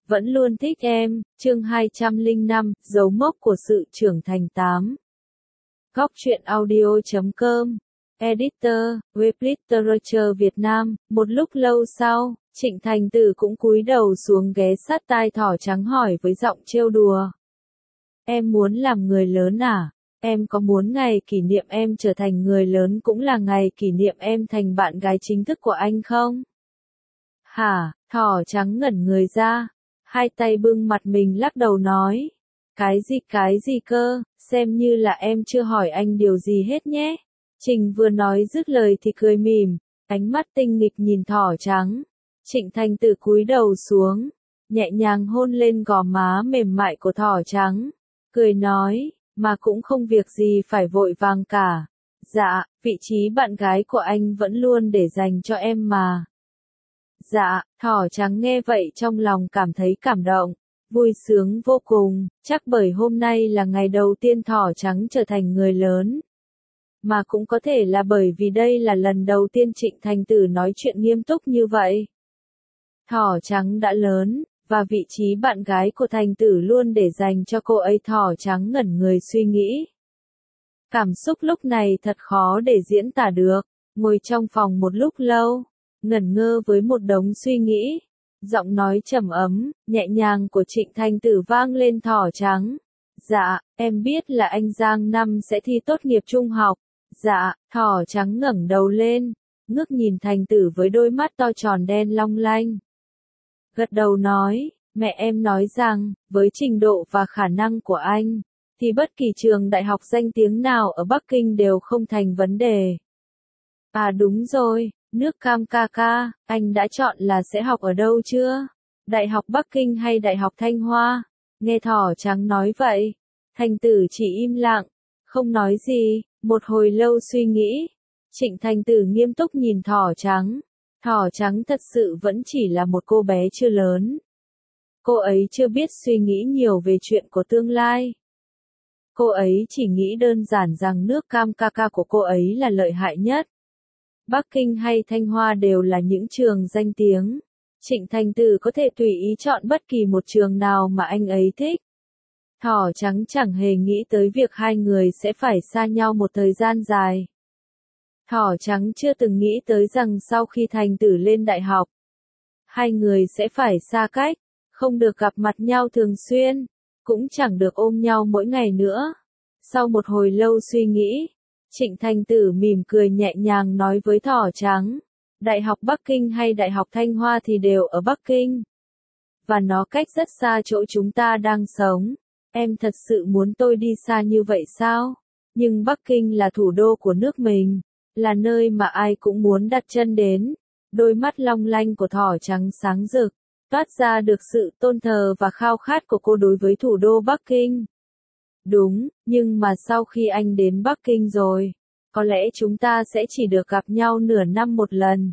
vẫn luôn thích em, chương 205, dấu mốc của sự trưởng thành 8. Góc truyện audio.com, Editor, Web Literature Việt Nam. Một lúc lâu sau, Trịnh Thành Tử cũng cúi đầu xuống ghé sát tai thỏ trắng hỏi với giọng trêu đùa. Em muốn làm người lớn à? Em có muốn ngày kỷ niệm em trở thành người lớn cũng là ngày kỷ niệm em thành bạn gái chính thức của anh không? Hả? Thỏ trắng ngẩn người ra, hai tay bưng mặt mình lắc đầu nói. Cái gì cơ, xem như là em chưa hỏi anh điều gì hết nhé. Trình vừa nói dứt lời thì cười mỉm, ánh mắt tinh nghịch nhìn thỏ trắng. Trịnh Thành Tử cúi đầu xuống, nhẹ nhàng hôn lên gò má mềm mại của thỏ trắng, cười nói, mà cũng không việc gì phải vội vàng cả. Dạ, vị trí bạn gái của anh vẫn luôn để dành cho em mà. Dạ, thỏ trắng nghe vậy trong lòng cảm thấy cảm động, vui sướng vô cùng, chắc bởi hôm nay là ngày đầu tiên thỏ trắng trở thành người lớn. Mà cũng có thể là bởi vì đây là lần đầu tiên Trịnh Thành Tử nói chuyện nghiêm túc như vậy. Thỏ trắng đã lớn, và vị trí bạn gái của Thành Tử luôn để dành cho cô ấy. Thỏ trắng ngẩn người suy nghĩ. Cảm xúc lúc này thật khó để diễn tả được, ngồi trong phòng một lúc lâu, ngẩn ngơ với một đống suy nghĩ. Giọng nói trầm ấm, nhẹ nhàng của Trịnh Thành Tử vang lên thỏ trắng. Dạ, em biết là anh Giang năm sẽ thi tốt nghiệp trung học. Dạ, thỏ trắng ngẩng đầu lên, ngước nhìn Thành Tử với đôi mắt to tròn đen long lanh. Gật đầu nói, mẹ em nói rằng, với trình độ và khả năng của anh, thì bất kỳ trường đại học danh tiếng nào ở Bắc Kinh đều không thành vấn đề. À đúng rồi, nước cam ca ca, anh đã chọn là sẽ học ở đâu chưa? Đại học Bắc Kinh hay Đại học Thanh Hoa? Nghe thỏ trắng nói vậy, Thành Tử chỉ im lặng, không nói gì. Một hồi lâu suy nghĩ, Trịnh Thành Tử nghiêm túc nhìn thỏ trắng. Thỏ trắng thật sự vẫn chỉ là một cô bé chưa lớn. Cô ấy chưa biết suy nghĩ nhiều về chuyện của tương lai. Cô ấy chỉ nghĩ đơn giản rằng nước cam ca ca của cô ấy là lợi hại nhất. Bắc Kinh hay Thanh Hoa đều là những trường danh tiếng. Trịnh Thành Tử có thể tùy ý chọn bất kỳ một trường nào mà anh ấy thích. Thỏ trắng chẳng hề nghĩ tới việc hai người sẽ phải xa nhau một thời gian dài. Thỏ trắng chưa từng nghĩ tới rằng sau khi Thành Tử lên đại học, hai người sẽ phải xa cách, không được gặp mặt nhau thường xuyên, cũng chẳng được ôm nhau mỗi ngày nữa. Sau một hồi lâu suy nghĩ, Trịnh Thành Tử mỉm cười nhẹ nhàng nói với thỏ trắng, Đại học Bắc Kinh hay Đại học Thanh Hoa thì đều ở Bắc Kinh. Và nó cách rất xa chỗ chúng ta đang sống. Em thật sự muốn tôi đi xa như vậy sao? Nhưng Bắc Kinh là thủ đô của nước mình, là nơi mà ai cũng muốn đặt chân đến. Đôi mắt long lanh của thỏ trắng sáng rực, toát ra được sự tôn thờ và khao khát của cô đối với thủ đô Bắc Kinh. Đúng, nhưng mà sau khi anh đến Bắc Kinh rồi, có lẽ chúng ta sẽ chỉ được gặp nhau nửa năm một lần.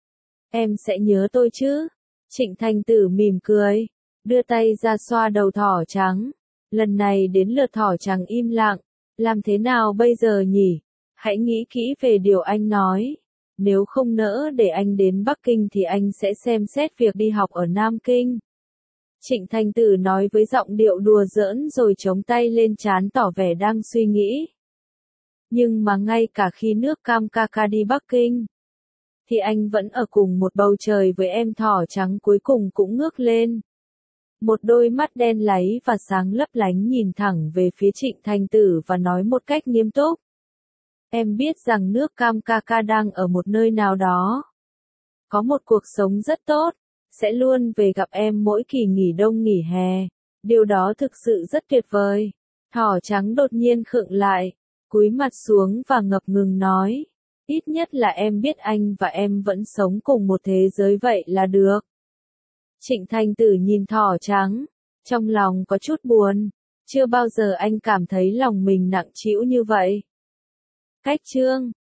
Em sẽ nhớ tôi chứ? Trịnh Thành Tử mỉm cười, đưa tay ra xoa đầu thỏ trắng. Lần này đến lượt thỏ trắng im lặng, làm thế nào bây giờ nhỉ? Hãy nghĩ kỹ về điều anh nói. Nếu không nỡ để anh đến Bắc Kinh thì anh sẽ xem xét việc đi học ở Nam Kinh. Trịnh Thành Tử nói với giọng điệu đùa giỡn rồi chống tay lên trán tỏ vẻ đang suy nghĩ. Nhưng mà ngay cả khi nước cam ca ca đi Bắc Kinh, thì anh vẫn ở cùng một bầu trời với em. Thỏ trắng cuối cùng cũng ngước lên. Một đôi mắt đen láy và sáng lấp lánh nhìn thẳng về phía Trịnh Thành Tử và nói một cách nghiêm túc. Em biết rằng nước cam ca ca đang ở một nơi nào đó. Có một cuộc sống rất tốt, sẽ luôn về gặp em mỗi kỳ nghỉ đông nghỉ hè. Điều đó thực sự rất tuyệt vời. Thỏ trắng đột nhiên khựng lại, cúi mặt xuống và ngập ngừng nói. Ít nhất là em biết anh và em vẫn sống cùng một thế giới vậy là được. Trịnh Thành Tử nhìn thỏ trắng, trong lòng có chút buồn, chưa bao giờ anh cảm thấy lòng mình nặng trĩu như vậy. Cách chương